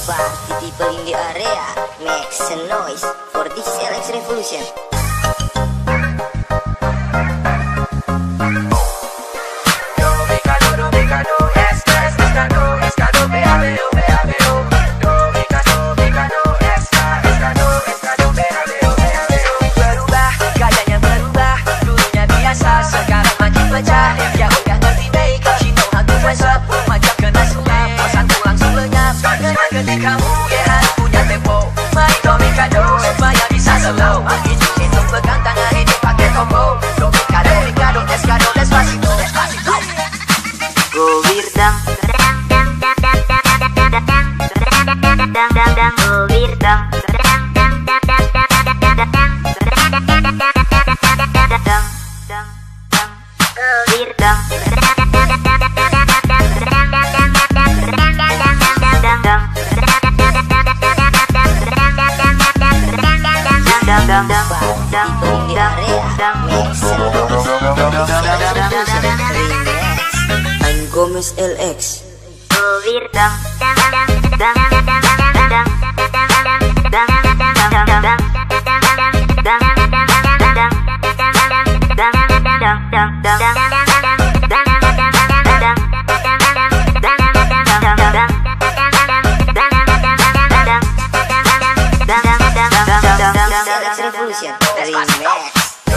Party people in the area, make some noise for this LX revolution. Berubah, gayanya berubah, dulunya biasa, sekarang makin pecah. Ya udah ngerti baik, she know how to dress up, macam kena sulap, pesanku langsung lenyap. Dengan ketika kamu, ya harus punya tempo, main domikado, supaya bisa slow. Hitung pegang tangan ini pakai combo, domikado, domikado, escado, despacito, despacito. Go Wirdang, go Wirdang. I'm Gomez LX. Revolution Remix.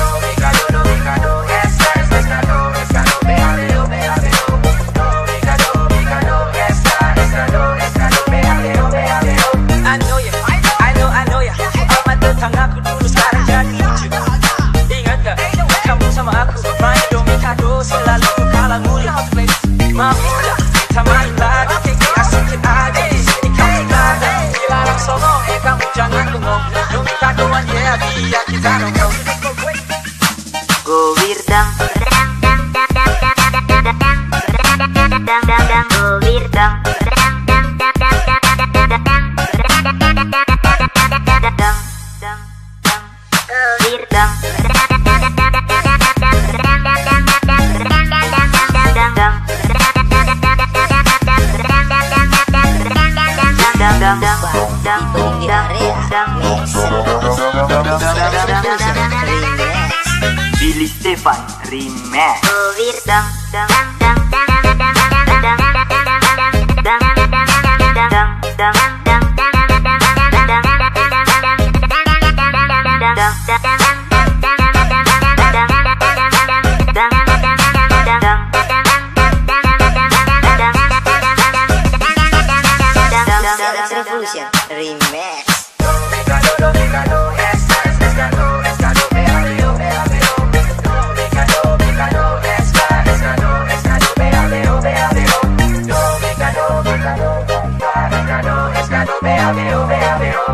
I know ya. Amat tentang aku dulu sekarang jadi lucu. Ingat gak? Kamu sama aku main domikado selalu kalah mulu. Mau udah kita main lagi, asik aja di sini kamu lagi. Dilarang songong, kamu jangan bengong. Domikadoan ya biar kita nongkrong. Go Wirdang, go Wirdang. Billy Stefan Remix. Revolution Remix.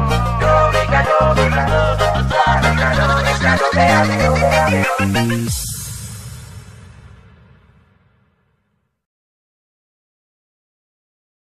Domikado,